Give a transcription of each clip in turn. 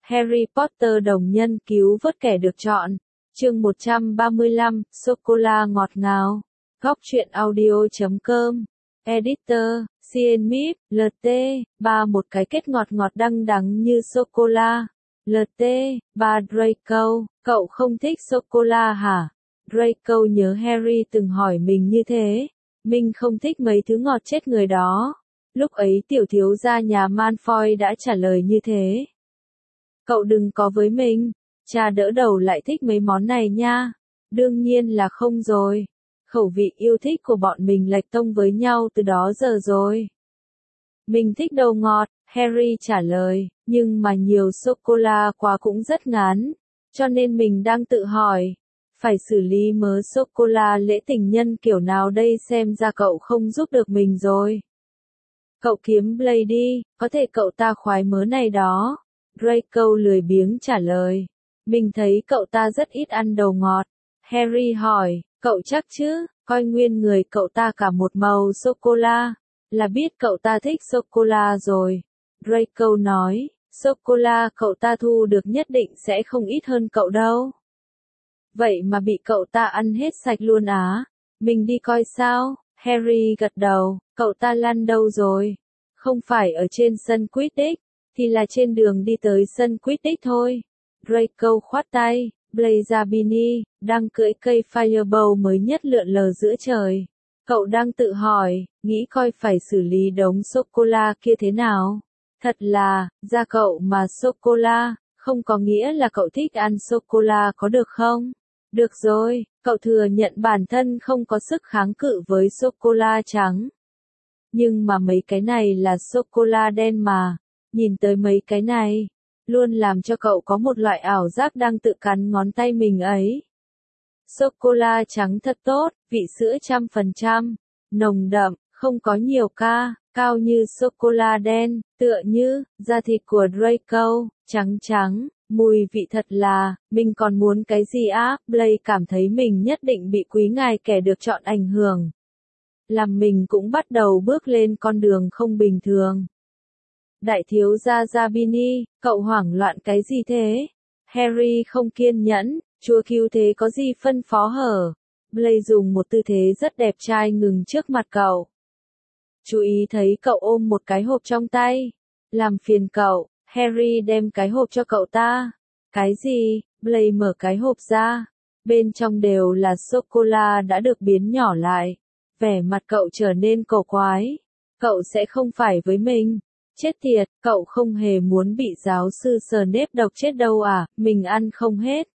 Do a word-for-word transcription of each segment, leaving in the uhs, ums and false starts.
Harry Potter đồng nhân cứu vớt kẻ được chọn. Chương một trăm ba mươi lăm, sô-cô-la ngọt ngào. Góc truyện audio chấm com. Editor, xê en ép i pê, lờ tê, ba một cái kết ngọt ngọt đăng đắng như sô-cô-la. lờ tê, ba Draco, cậu không thích sô-cô-la hả? Draco nhớ Harry từng hỏi mình như thế. Mình không thích mấy thứ ngọt chết người đó. Lúc ấy tiểu thiếu gia nhà Malfoy đã trả lời như thế. Cậu đừng có với mình, cha đỡ đầu lại thích mấy món này nha. Đương nhiên là không rồi. Khẩu vị yêu thích của bọn mình lệch tông với nhau từ đó giờ rồi. Mình thích đồ ngọt, Harry trả lời, nhưng mà nhiều sô-cô-la quá cũng rất ngán. Cho nên mình đang tự hỏi, phải xử lý mớ sô-cô-la lễ tình nhân kiểu nào đây, xem ra cậu không giúp được mình rồi. Cậu kiếm Blade đi, có thể cậu ta khoái mớ này đó. Draco lười biếng trả lời. Mình thấy cậu ta rất ít ăn đồ ngọt. Harry hỏi, cậu chắc chứ, coi nguyên người cậu ta cả một màu sô-cô-la, là biết cậu ta thích sô-cô-la rồi. Draco nói, sô-cô-la cậu ta thu được nhất định sẽ không ít hơn cậu đâu. Vậy mà bị cậu ta ăn hết sạch luôn á. Mình đi coi sao? Harry gật đầu, cậu ta lăn đâu rồi? Không phải ở trên sân Quidditch, thì là trên đường đi tới sân Quidditch thôi. Draco khoát tay, Blaze Zabini, đang cưỡi cây Firebolt mới nhất lượn lờ giữa trời. Cậu đang tự hỏi, nghĩ coi phải xử lý đống sô-cô-la kia thế nào. Thật là, ra cậu mà sô-cô-la, không có nghĩa là cậu thích ăn sô-cô-la có được không? Được rồi, cậu thừa nhận bản thân không có sức kháng cự với sô-cô-la trắng. Nhưng mà mấy cái này là sô-cô-la đen mà. Nhìn tới mấy cái này, luôn làm cho cậu có một loại ảo giác đang tự cắn ngón tay mình ấy. Sô-cô-la trắng thật tốt, vị sữa trăm phần trăm, nồng đậm, không có nhiều ca, cao như sô-cô-la đen, tựa như, da thịt của Draco, trắng trắng, mùi vị thật là, mình còn muốn cái gì á? Blade cảm thấy mình nhất định bị quý ngài kẻ được chọn ảnh hưởng. Làm mình cũng bắt đầu bước lên con đường không bình thường. Đại thiếu gia Zabini, cậu hoảng loạn cái gì thế? Harry không kiên nhẫn, chúa cứu thế có gì phân phó hở? Blade dùng một tư thế rất đẹp trai ngừng trước mặt cậu. Chú ý thấy cậu ôm một cái hộp trong tay. Làm phiền cậu, Harry đem cái hộp cho cậu ta. Cái gì? Blade mở cái hộp ra. Bên trong đều là sô-cô-la đã được biến nhỏ lại. Vẻ mặt cậu trở nên cổ quái. Cậu sẽ không phải với mình. Chết tiệt, cậu không hề muốn bị giáo sư Snape độc chết đâu à, mình ăn không hết.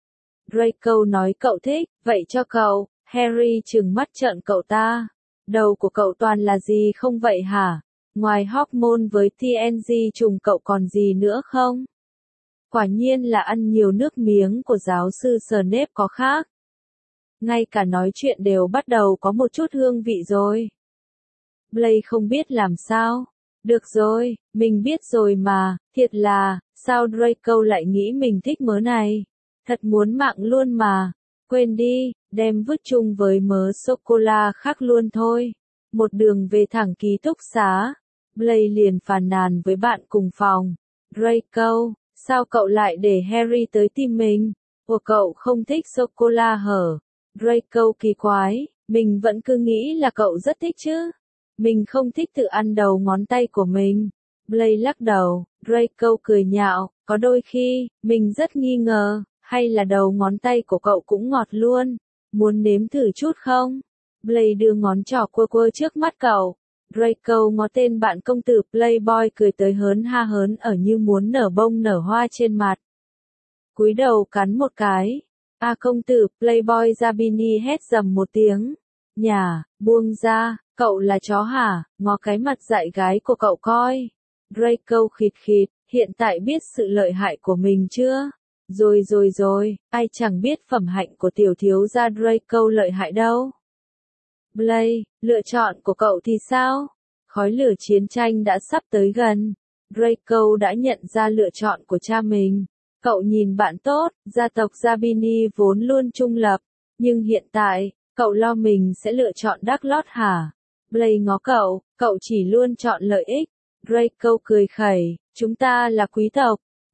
Draco nói cậu thích, vậy cho cậu. Harry trừng mắt trợn cậu ta. Đầu của cậu toàn là gì không vậy hả? Ngoài hormone với tê en giê trùng cậu còn gì nữa không? Quả nhiên là ăn nhiều nước miếng của giáo sư Snape có khác. Ngay cả nói chuyện đều bắt đầu có một chút hương vị rồi. Blade không biết làm sao. Được rồi, mình biết rồi mà, thiệt là, sao Draco lại nghĩ mình thích mớ này? Thật muốn mạng luôn mà. Quên đi, đem vứt chung với mớ sô-cô-la khác luôn thôi. Một đường về thẳng ký túc xá. Blade liền phàn nàn với bạn cùng phòng. Draco, sao cậu lại để Harry tới tìm mình? Ủa cậu không thích sô-cô-la hở? Draco kỳ quái, mình vẫn cứ nghĩ là cậu rất thích chứ. Mình không thích tự ăn đầu ngón tay của mình. Blade lắc đầu, Draco cười nhạo, có đôi khi, mình rất nghi ngờ, hay là đầu ngón tay của cậu cũng ngọt luôn. Muốn nếm thử chút không? Blade đưa ngón trỏ quơ quơ trước mắt cậu. Draco ngó tên bạn công tử Playboy cười tới hớn ha hớn ở như muốn nở bông nở hoa trên mặt. Cúi đầu cắn một cái. A công tử Playboy Zabini hét dầm một tiếng. Nhả, buông ra. Cậu là chó hả? Ngó cái mặt dại gái của cậu coi. Draco khịt khịt, hiện tại biết sự lợi hại của mình chưa? Rồi rồi rồi, ai chẳng biết phẩm hạnh của tiểu thiếu gia Draco lợi hại đâu. Blade, lựa chọn của cậu thì sao? Khói lửa chiến tranh đã sắp tới gần. Draco đã nhận ra lựa chọn của cha mình. Cậu nhìn bạn tốt, gia tộc Zabini vốn luôn trung lập. Nhưng hiện tại, cậu lo mình sẽ lựa chọn Darklord hả? Blade ngó cậu, cậu chỉ luôn chọn lợi ích. Draco cười khẩy, chúng ta là quý tộc.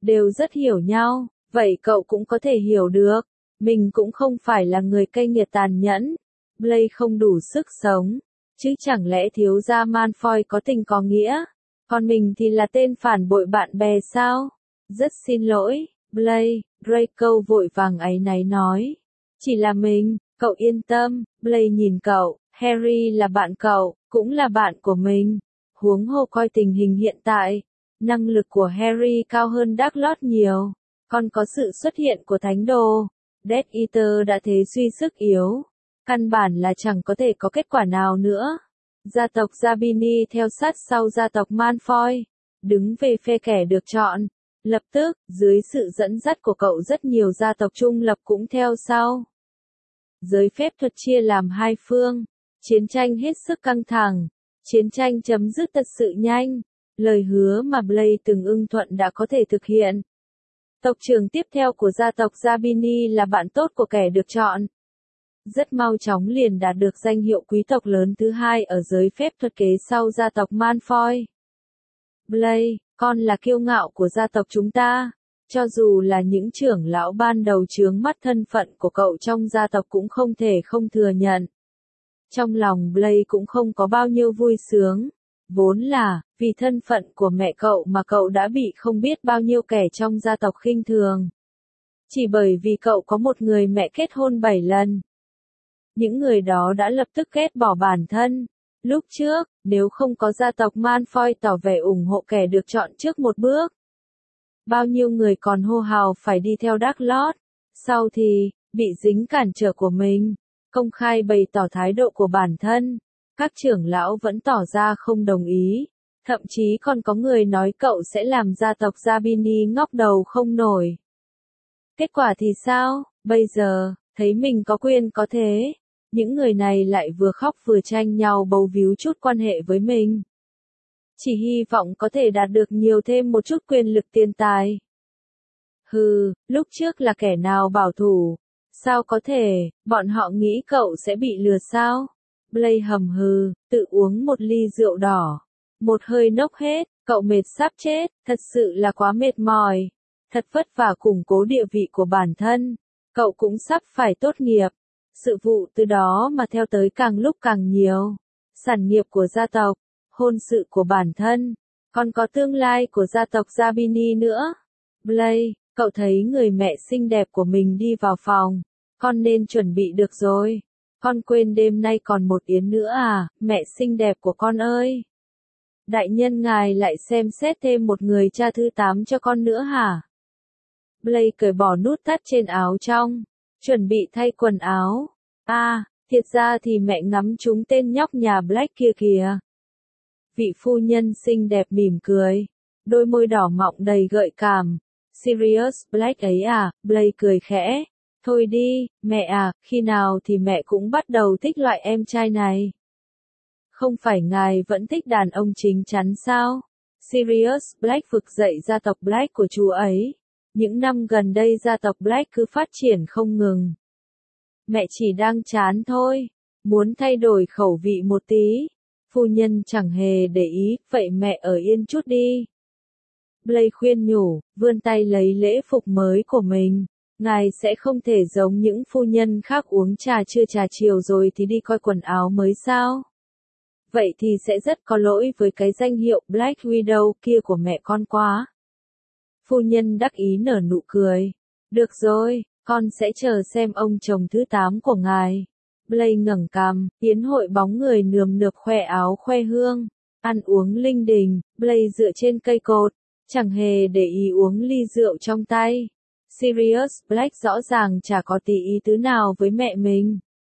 đều rất hiểu nhau, vậy cậu cũng có thể hiểu được. Mình cũng không phải là người cay nghiệt tàn nhẫn. Blake không đủ sức sống. Chứ chẳng lẽ thiếu gia Malfoy có tình có nghĩa? Còn mình thì là tên phản bội bạn bè sao? Rất xin lỗi, Blake, Draco vội vàng áy náy nói. Chỉ là mình, cậu yên tâm, Blake nhìn cậu, Harry là bạn cậu, cũng là bạn của mình. Huống hồ coi tình hình hiện tại, năng lực của Harry cao hơn Dumbledore nhiều, còn có sự xuất hiện của thánh đồ. Death Eater đã thế suy sức yếu, căn bản là chẳng có thể có kết quả nào nữa. Gia tộc Zabini theo sát sau gia tộc Malfoy, đứng về phe kẻ được chọn. Lập tức, dưới sự dẫn dắt của cậu rất nhiều gia tộc trung lập cũng theo sau. Giới phép thuật chia làm hai phương, chiến tranh hết sức căng thẳng, chiến tranh chấm dứt thật sự nhanh, lời hứa mà Blake từng ưng thuận đã có thể thực hiện. Tộc trưởng tiếp theo của gia tộc Zabini là bạn tốt của kẻ được chọn. Rất mau chóng liền đạt được danh hiệu quý tộc lớn thứ hai ở giới phép thuật kế sau gia tộc Malfoy. Blake, con là kiêu ngạo của gia tộc chúng ta. Cho dù là những trưởng lão ban đầu chướng mắt thân phận của cậu trong gia tộc cũng không thể không thừa nhận. Trong lòng Blake cũng không có bao nhiêu vui sướng. Vốn là, vì thân phận của mẹ cậu mà cậu đã bị không biết bao nhiêu kẻ trong gia tộc khinh thường. Chỉ bởi vì cậu có một người mẹ kết hôn bảy lần. Những người đó đã lập tức ghét bỏ bản thân. Lúc trước, nếu không có gia tộc Malfoy tỏ vẻ ủng hộ kẻ được chọn trước một bước, bao nhiêu người còn hô hào phải đi theo Dumbledore. Sau thì, bị dính cản trở của mình, công khai bày tỏ thái độ của bản thân. Các trưởng lão vẫn tỏ ra không đồng ý. Thậm chí còn có người nói cậu sẽ làm gia tộc Zabini ngóc đầu không nổi. Kết quả thì sao? Bây giờ, thấy mình có quyền có thế. Những người này lại vừa khóc vừa tranh nhau bấu víu chút quan hệ với mình. Chỉ hy vọng có thể đạt được nhiều thêm một chút quyền lực tiền tài. Hừ, lúc trước là kẻ nào bảo thủ. Sao có thể, bọn họ nghĩ cậu sẽ bị lừa sao? Blake hầm hừ, tự uống một ly rượu đỏ. Một hơi nốc hết, cậu mệt sắp chết, thật sự là quá mệt mỏi. Thật vất vả củng cố địa vị của bản thân. Cậu cũng sắp phải tốt nghiệp. Sự vụ từ đó mà theo tới càng lúc càng nhiều. Sản nghiệp của gia tộc, hôn sự của bản thân, còn có tương lai của gia tộc Zabini nữa. Blake, cậu thấy người mẹ xinh đẹp của mình đi vào phòng. Con nên chuẩn bị được rồi. Con quên đêm nay còn một yến nữa à, mẹ xinh đẹp của con ơi. Đại nhân ngài lại xem xét thêm một người cha thứ tám cho con nữa hả? Blake cởi bỏ nút thắt trên áo trong, chuẩn bị thay quần áo. À, thiệt ra thì mẹ ngắm trúng tên nhóc nhà Black kia kìa. Vị phu nhân xinh đẹp mỉm cười, đôi môi đỏ mọng đầy gợi cảm. Sirius Black ấy à, Blake cười khẽ. Thôi đi, mẹ à, khi nào thì mẹ cũng bắt đầu thích loại em trai này. Không phải ngài vẫn thích đàn ông chính chắn sao? Sirius Black vực dậy gia tộc Black của chú ấy. Những năm gần đây gia tộc Black cứ phát triển không ngừng. Mẹ chỉ đang chán thôi, muốn thay đổi khẩu vị một tí. Phu nhân chẳng hề để ý, vậy mẹ ở yên chút đi. Blake khuyên nhủ, vươn tay lấy lễ phục mới của mình. Ngài sẽ không thể giống những phu nhân khác uống trà trưa trà chiều rồi thì đi coi quần áo mới sao? Vậy thì sẽ rất có lỗi với cái danh hiệu Black Widow kia của mẹ con quá. Phu nhân đắc ý nở nụ cười. Được rồi, con sẽ chờ xem ông chồng thứ tám của ngài. Blake ngẩng cằm, yến hội bóng người nườm nượp khoe áo khoe hương, ăn uống linh đình. Blake dựa trên cây cột, chẳng hề để ý uống ly rượu trong tay. Sirius Black rõ ràng chả có tí ý tứ nào với mẹ mình.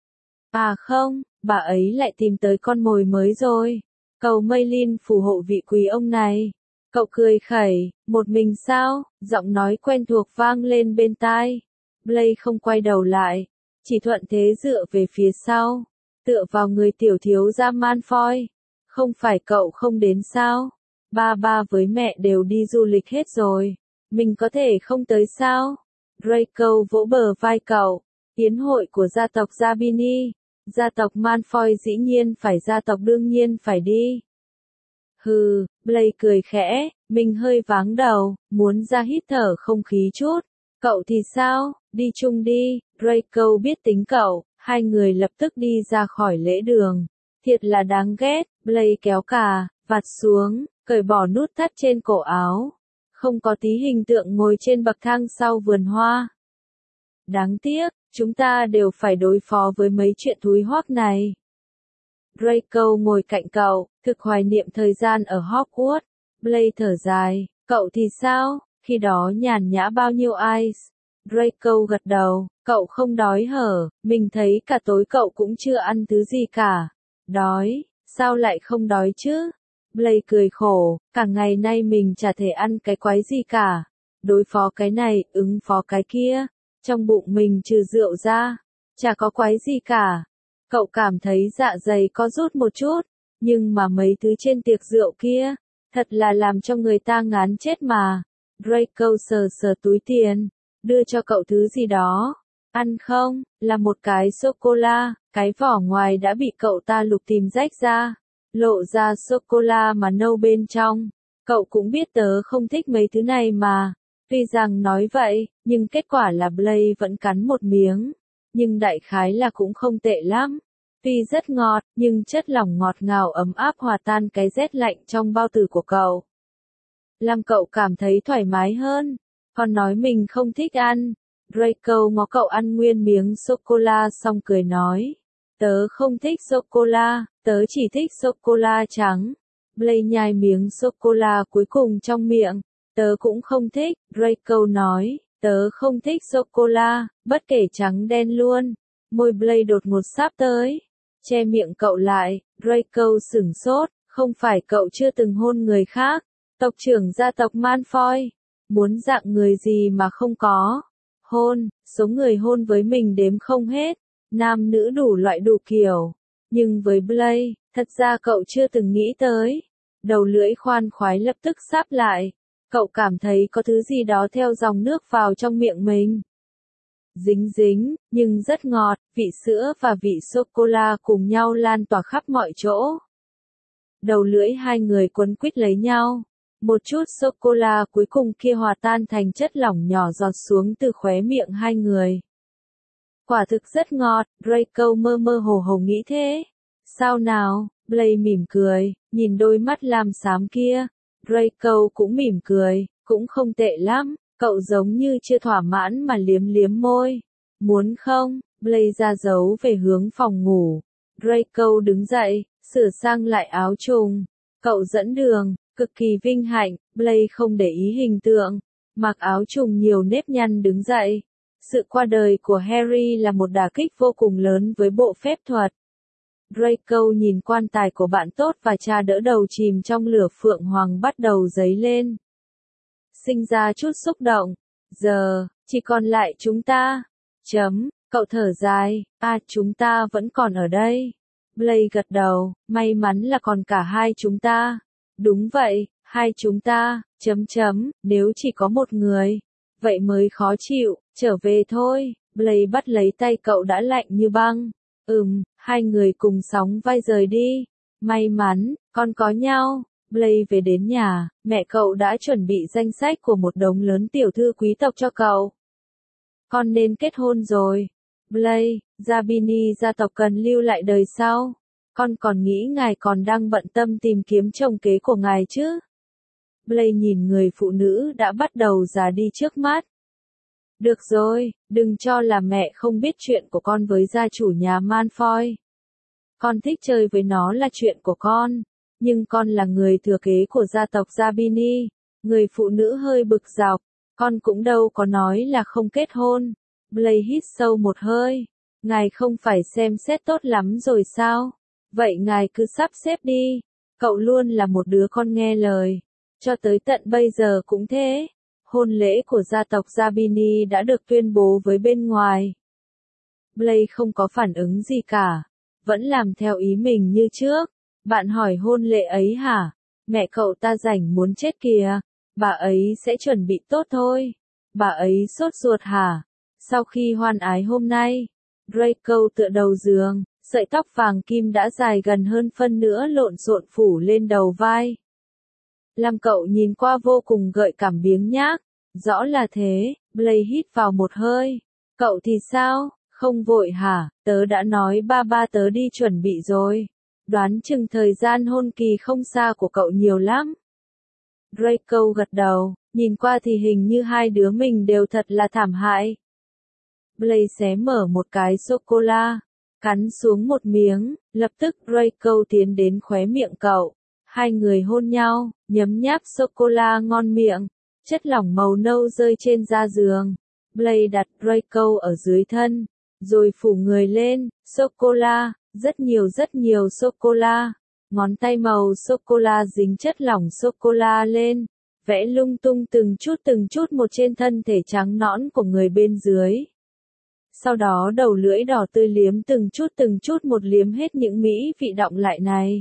À không, bà ấy lại tìm tới con mồi mới rồi. Cầu Maylin phù hộ vị quý ông này. Cậu cười khẩy, một mình sao? Giọng nói quen thuộc vang lên bên tai. Blake không quay đầu lại, chỉ thuận thế dựa về phía sau, tựa vào người tiểu thiếu gia Malfoy. Không phải cậu không đến sao? Ba ba với mẹ đều đi du lịch hết rồi. Mình có thể không tới sao? Draco vỗ bờ vai cậu. Yến hội của gia tộc Zabini. Gia tộc Malfoy dĩ nhiên phải gia tộc đương nhiên phải đi. Hừ, Blake cười khẽ, mình hơi váng đầu, muốn ra hít thở không khí chút. Cậu thì sao, đi chung đi, Draco biết tính cậu, hai người lập tức đi ra khỏi lễ đường. Thiệt là đáng ghét, Blake kéo cà, vạt xuống, cởi bỏ nút thắt trên cổ áo. Không có tí hình tượng ngồi trên bậc thang sau vườn hoa. Đáng tiếc, chúng ta đều phải đối phó với mấy chuyện thúi hoắc này. Draco ngồi cạnh cậu, thực hoài niệm thời gian ở Hogwarts. Blake thở dài, cậu thì sao, khi đó nhàn nhã bao nhiêu ice. Draco gật đầu, cậu không đói hở, mình thấy cả tối cậu cũng chưa ăn thứ gì cả. Đói, sao lại không đói chứ? Blake cười khổ, cả ngày nay mình chả thể ăn cái quái gì cả. Đối phó cái này, ứng phó cái kia. Trong bụng mình trừ rượu ra, chả có quái gì cả. Cậu cảm thấy dạ dày có rút một chút, nhưng mà mấy thứ trên tiệc rượu kia, thật là làm cho người ta ngán chết mà. Draco sờ sờ túi tiền, đưa cho cậu thứ gì đó. Ăn không, là một cái sô-cô-la, cái vỏ ngoài đã bị cậu ta lục tìm rách ra, lộ ra sô-cô-la mà nâu bên trong. Cậu cũng biết tớ không thích mấy thứ này mà. Tuy rằng nói vậy, nhưng kết quả là Blake vẫn cắn một miếng. Nhưng đại khái là cũng không tệ lắm. Tuy rất ngọt, nhưng chất lỏng ngọt ngào ấm áp hòa tan cái rét lạnh trong bao tử của cậu. Làm cậu cảm thấy thoải mái hơn. Còn nói mình không thích ăn. Draco ngó cậu ăn nguyên miếng sô-cô-la xong cười nói. Tớ không thích sô-cô-la, tớ chỉ thích sô-cô-la trắng. Blake nhai miếng sô-cô-la cuối cùng trong miệng. Tớ cũng không thích, Draco nói, tớ không thích sô-cô-la, bất kể trắng đen luôn. Môi Blake đột ngột sáp tới, che miệng cậu lại, Draco sửng sốt, không phải cậu chưa từng hôn người khác, tộc trưởng gia tộc Malfoy, muốn dạng người gì mà không có. Hôn, số người hôn với mình đếm không hết, nam nữ đủ loại đủ kiểu, nhưng với Blake, thật ra cậu chưa từng nghĩ tới. Đầu lưỡi khoan khoái lập tức sáp lại. Cậu cảm thấy có thứ gì đó theo dòng nước vào trong miệng mình. Dính dính, nhưng rất ngọt, vị sữa và vị sô-cô-la cùng nhau lan tỏa khắp mọi chỗ. Đầu lưỡi hai người quấn quýt lấy nhau. Một chút sô-cô-la cuối cùng kia hòa tan thành chất lỏng nhỏ giọt xuống từ khóe miệng hai người. Quả thực rất ngọt, Draco mơ mơ hồ hồ nghĩ thế. Sao nào, Blake mỉm cười, nhìn đôi mắt lam xám kia. Draco cũng mỉm cười, cũng không tệ lắm, cậu giống như chưa thỏa mãn mà liếm liếm môi. Muốn không? Blake ra dấu về hướng phòng ngủ. Draco đứng dậy, sửa sang lại áo trùng. Cậu dẫn đường, cực kỳ vinh hạnh, Blake không để ý hình tượng. Mặc áo trùng nhiều nếp nhăn đứng dậy. Sự qua đời của Harry là một đả kích vô cùng lớn với bộ phép thuật. Draco nhìn quan tài của bạn tốt và cha đỡ đầu chìm trong lửa phượng hoàng bắt đầu dấy lên. Sinh ra chút xúc động. Giờ, chỉ còn lại chúng ta. Chấm, cậu thở dài, à chúng ta vẫn còn ở đây. Blake gật đầu, may mắn là còn cả hai chúng ta. Đúng vậy, hai chúng ta, chấm chấm, nếu chỉ có một người. Vậy mới khó chịu, trở về thôi. Blake bắt lấy tay cậu đã lạnh như băng. Ừm, hai người cùng sóng vai rời đi. May mắn, con có nhau. Blake về đến nhà, mẹ cậu đã chuẩn bị danh sách của một đống lớn tiểu thư quý tộc cho cậu. Con nên kết hôn rồi. Blake, Zabini gia tộc cần lưu lại đời sau. Con còn nghĩ ngài còn đang bận tâm tìm kiếm chồng kế của ngài chứ? Blake nhìn người phụ nữ đã bắt đầu già đi trước mắt. Được rồi, đừng cho là mẹ không biết chuyện của con với gia chủ nhà Malfoy. Con thích chơi với nó là chuyện của con, nhưng con là người thừa kế của gia tộc Zabini. Người phụ nữ hơi bực dọc, con cũng đâu có nói là không kết hôn. Blake hít sâu một hơi. Ngài không phải xem xét tốt lắm rồi sao? Vậy ngài cứ sắp xếp đi. Cậu luôn là một đứa con nghe lời. Cho tới tận bây giờ cũng thế. Hôn lễ của gia tộc Zabini đã được tuyên bố với bên ngoài. Blake không có phản ứng gì cả. Vẫn làm theo ý mình như trước. Bạn hỏi hôn lễ ấy hả? Mẹ cậu ta rảnh muốn chết kìa. Bà ấy sẽ chuẩn bị tốt thôi. Bà ấy sốt ruột hả? Sau khi hoan ái hôm nay, Draco tựa đầu giường, sợi tóc vàng kim đã dài gần hơn phân nửa lộn xộn phủ lên đầu vai. làm cậu nhìn qua vô cùng gợi cảm biếng nhác. Rõ là thế, Blake hít vào một hơi. Cậu thì sao, không vội hả, tớ đã nói ba ba tớ đi chuẩn bị rồi. Đoán chừng thời gian hôn kỳ không xa của cậu nhiều lắm. Draco gật đầu, nhìn qua thì hình như hai đứa mình đều thật là thảm hại. Blake xé mở một cái sô-cô-la, cắn xuống một miếng, lập tức Draco tiến đến khóe miệng cậu. Hai người hôn nhau, nhấm nháp sô-cô-la ngon miệng, chất lỏng màu nâu rơi trên da giường. Blake đặt Draco ở dưới thân, rồi phủ người lên, sô-cô-la, rất nhiều rất nhiều sô-cô-la. Ngón tay màu sô-cô-la dính chất lỏng sô-cô-la lên, vẽ lung tung từng chút từng chút một trên thân thể trắng nõn của người bên dưới. Sau đó đầu lưỡi đỏ tươi liếm từng chút từng chút một liếm hết những mỹ vị đọng lại này.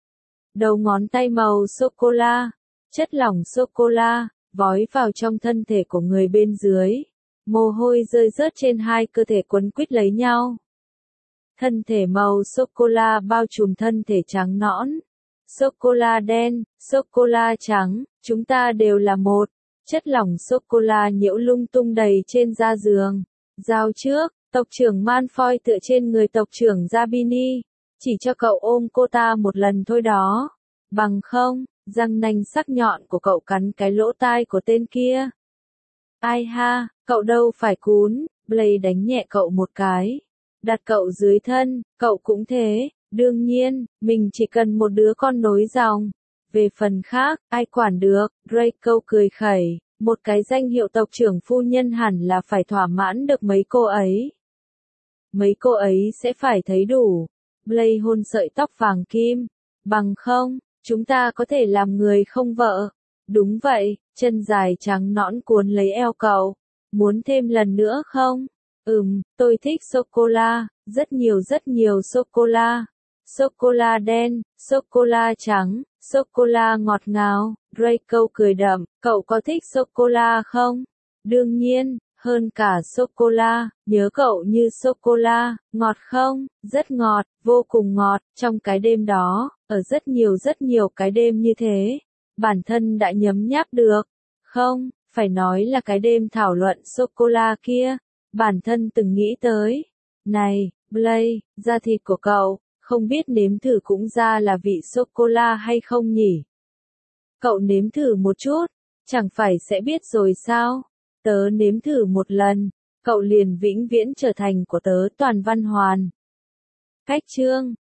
Đầu ngón tay màu sô-cô-la, chất lỏng sô-cô-la, vói vào trong thân thể của người bên dưới. Mồ hôi rơi rớt trên hai cơ thể quấn quýt lấy nhau. Thân thể màu sô-cô-la bao trùm thân thể trắng nõn. Sô-cô-la đen, sô-cô-la trắng, chúng ta đều là một. Chất lỏng sô-cô-la nhiễu lung tung đầy trên da giường. Giao trước, tộc trưởng Malfoy tựa trên người tộc trưởng Zabini. Chỉ cho cậu ôm cô ta một lần thôi đó. Bằng không, răng nanh sắc nhọn của cậu cắn cái lỗ tai của tên kia. Ai ha, cậu đâu phải cún, Blake đánh nhẹ cậu một cái. Đặt cậu dưới thân, cậu cũng thế, đương nhiên, mình chỉ cần một đứa con nối dòng. Về phần khác, ai quản được, Draco cười khẩy, một cái danh hiệu tộc trưởng phu nhân hẳn là phải thỏa mãn được mấy cô ấy. Mấy cô ấy sẽ phải thấy đủ. Blake hôn sợi tóc vàng kim. Bằng không, chúng ta có thể làm người không vợ. Đúng vậy, chân dài trắng nõn cuốn lấy eo cậu. Muốn thêm lần nữa không? Ừm, tôi thích sô-cô-la, rất nhiều rất nhiều sô-cô-la. Sô-cô-la đen, sô-cô-la trắng, sô-cô-la ngọt ngào. Draco cười đậm, cậu có thích sô-cô-la không? Đương nhiên, hơn cả sô-cô-la, nhớ cậu như sô-cô-la, ngọt không? Rất ngọt, vô cùng ngọt, trong cái đêm đó, ở rất nhiều rất nhiều cái đêm như thế, bản thân đã nhấm nháp được. Không, phải nói là cái đêm thảo luận sô-cô-la kia, bản thân từng nghĩ tới. Này, Blake, da thịt của cậu, không biết nếm thử cũng ra là vị sô-cô-la hay không nhỉ? Cậu nếm thử một chút, chẳng phải sẽ biết rồi sao? Tớ nếm thử một lần, cậu liền vĩnh viễn trở thành của tớ toàn văn hoàn. Cách chương